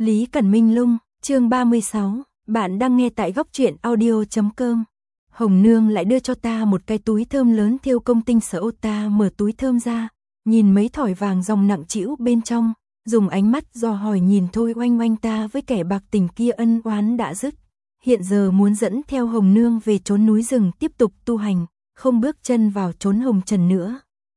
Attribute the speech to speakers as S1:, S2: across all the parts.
S1: Lý Cẩn Minh Lung, chương 36, bạn đang nghe tại góc truyện audio.com. Hồng Nương lại đưa cho ta một cái túi thơm lớn thêu công tinh xảo, ta mở túi thơm ra, nhìn mấy thỏi vàng dòng nặng trĩu bên trong, dùng ánh mắt dò hỏi nhìn Thôi Oanh Oanh ta với kẻ bạc tình kia ân oán đã dứt, hiện giờ muốn dẫn theo Hồng Nương về chốn núi rừng tiếp tục tu hành, không bước chân vào chốn hồng trần nữa.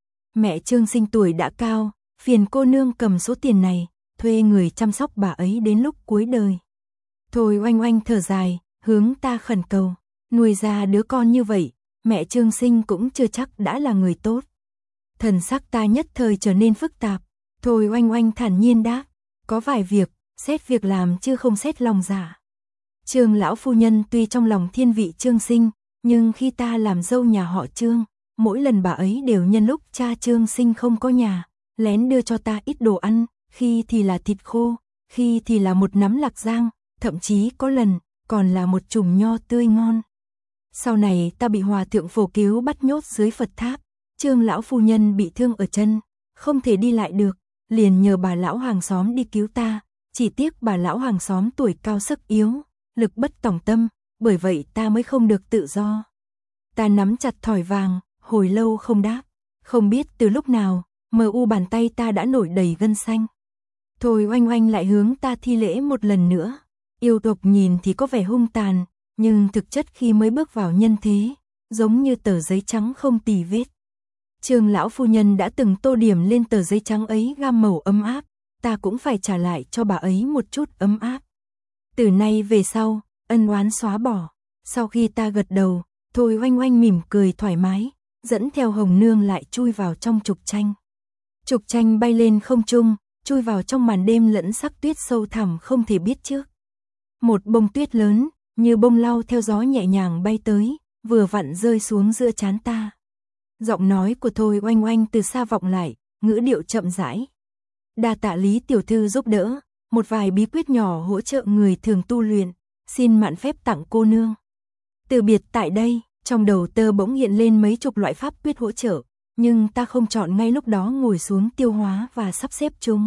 S1: Mẹ Trương Sinh tuổi đã cao, phiền cô nương cầm số tiền này, thuê người chăm sóc bà ấy đến lúc cuối đời. Thôi Oanh Oanh thở dài, hướng ta khẩn cầu, nuôi ra đứa con như vậy, mẹ Trương Sinh cũng chưa chắc đã là người tốt. Thần sắc ta nhất thời trở nên phức tạp, Thôi Oanh Oanh thản nhiên đáp, có vài việc, xét việc làm chứ không xét lòng dạ. Trương lão phu nhân tuy trong lòng thiên vị Trương Sinh, nhưng khi ta làm dâu nhà họ Trương, mỗi lần bà ấy đều nhân lúc cha Trương Sinh không có nhà, lén đưa cho ta ít đồ ăn, khi thì là thịt khô, khi thì là một nắm lạc giang, thậm chí có lần còn là một chùm nho tươi ngon. Sau này ta bị hòa thượng Phổ Cứu bắt nhốt dưới Phật tháp, Trương lão phu nhân bị thương ở chân, không thể đi lại được, liền nhờ bà lão hàng xóm đi cứu ta, chỉ tiếc bà lão hàng xóm tuổi cao sức yếu, lực bất tòng tâm, bởi vậy ta mới không được tự do. Ta nắm chặt thỏi vàng, hồi lâu không đáp, không biết từ lúc nào, mờ u bàn tay ta đã nổi đầy gân xanh. Thôi Oanh Oanh lại hướng ta thi lễ một lần nữa, yêu tộc nhìn thì có vẻ hung tàn, nhưng thực chất khi mới bước vào nhân thế, giống như tờ giấy trắng không tì vết. Trương lão phu nhân đã từng tô điểm lên tờ giấy trắng ấy gam màu ấm áp, ta cũng phải trả lại cho bà ấy một chút ấm áp. Từ nay về sau, ân oán xóa bỏ. Sau khi ta gật đầu, Thôi Oanh Oanh mỉm cười thoải mái, dẫn theo Hồng Nương lại chui vào trong trục tranh. Trục tranh bay lên không trung, chui vào trong màn đêm lẫn sắc tuyết sâu thẳm không thể biết trước. Một bông tuyết lớn, như bông lau theo gió nhẹ nhàng bay tới, vừa vặn rơi xuống giữa trán ta. Giọng nói của Thôi Oanh Oanh từ xa vọng lại, ngữ điệu chậm rãi. Đa tạ Lý tiểu thư giúp đỡ, một vài bí quyết nhỏ hỗ trợ người thường tu luyện, xin mạn phép tặng cô nương. Từ biệt tại đây, trong đầu tơ bỗng hiện lên mấy chục loại pháp quyết hỗ trợ, nhưng ta không chọn ngay lúc đó ngồi xuống tiêu hóa và sắp xếp chúng.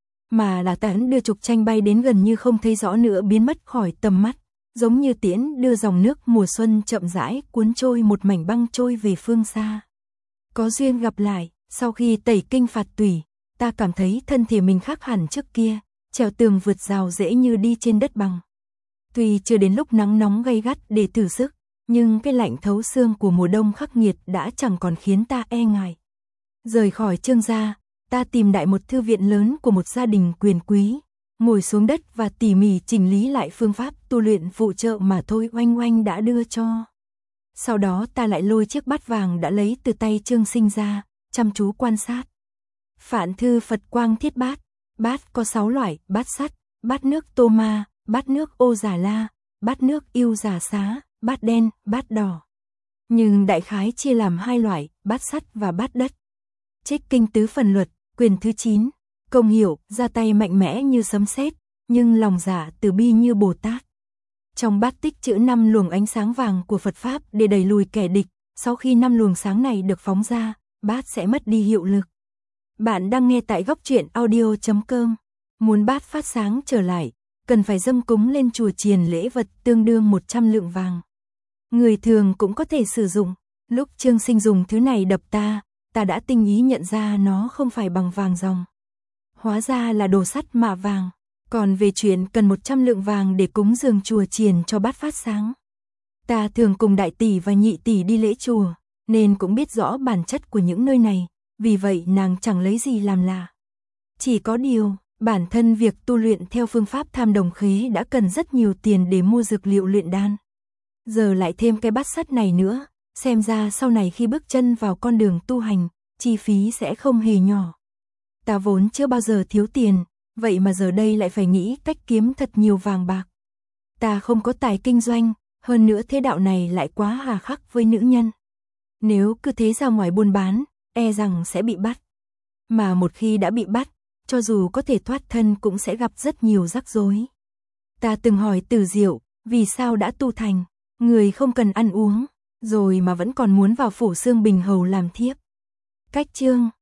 S1: Mà là ta đưa trục tranh bay đến gần như không thấy rõ nữa biến mất khỏi tầm mắt, giống như tiễn đưa dòng nước mùa xuân chậm rãi cuốn trôi một mảnh băng trôi về phương xa. Có duyên gặp lại, sau khi tẩy kinh phạt tủy, ta cảm thấy thân thể mình khác hẳn trước kia, trèo tường vượt rào dễ như đi trên đất bằng. Tuy chưa đến lúc nắng nóng gay gắt để thử sức, nhưng cái lạnh thấu xương của mùa đông khắc nghiệt đã chẳng còn khiến ta e ngại. Rời khỏi Trương gia, ta tìm đại một thư viện lớn của một gia đình quyền quý, ngồi xuống đất và tỉ mỉ chỉnh lý lại phương pháp tu luyện phụ trợ mà Thôi Oanh Oanh đã đưa cho. Sau đó ta lại lôi chiếc bát vàng đã lấy từ tay Trương Sinh ra, chăm chú quan sát. Phạn thư Phật Quang Thiết Bát, bát có 6 loại, bát sắt, bát nước Tô Ma, bát nước Ô Già La, bát nước Yêu Già Xá, bát đen, bát đỏ. Nhưng đại khái chia làm 2 loại, bát sắt và bát đất. Trích kinh tứ phần luật, quyền thứ 9, công hiệu, ra tay mạnh mẽ như sấm sét, nhưng lòng dạ từ bi như Bồ Tát. Trong bát tích trữ 5 luồng ánh sáng vàng của Phật Pháp để đẩy lùi kẻ địch, sau khi 5 luồng sáng này được phóng ra, bát sẽ mất đi hiệu lực. Bạn đang nghe tại góc truyện audio.com. Muốn bát phát sáng trở lại, cần phải dâng cúng lên chùa chiền lễ vật tương đương 100 lượng vàng. Người thường cũng có thể sử dụng. Lúc Trương Sinh dùng thứ này đập ta đã tinh ý nhận ra nó không phải bằng vàng ròng. Hóa ra là đồ sắt mạ vàng. Còn về chuyện cần 100 lượng vàng để cúng dường chùa chiền cho bát phát sáng. Ta thường cùng đại tỷ và nhị tỷ đi lễ chùa, nên cũng biết rõ bản chất của những nơi này, vì vậy nàng chẳng lấy gì làm lạ. Chỉ có điều, bản thân việc tu luyện theo phương pháp tham đồng khế đã cần rất nhiều tiền để mua dược liệu luyện đan. Giờ lại thêm cái bát sắt này nữa, xem ra sau này khi bước chân vào con đường tu hành, chi phí sẽ không hề nhỏ. Ta vốn chưa bao giờ thiếu tiền, vậy mà giờ đây lại phải nghĩ cách kiếm thật nhiều vàng bạc. Ta không có tài kinh doanh, hơn nữa thế đạo này lại quá hà khắc với nữ nhân. Nếu cứ thế ra ngoài buôn bán, e rằng sẽ bị bắt. Mà một khi đã bị bắt, cho dù có thể thoát thân cũng sẽ gặp rất nhiều rắc rối. Ta từng hỏi Từ Diệu, vì sao đã tu thành, người không cần ăn uống, rồi mà vẫn còn muốn vào phủ Xương Bình Hầu làm thiếp. Cách chương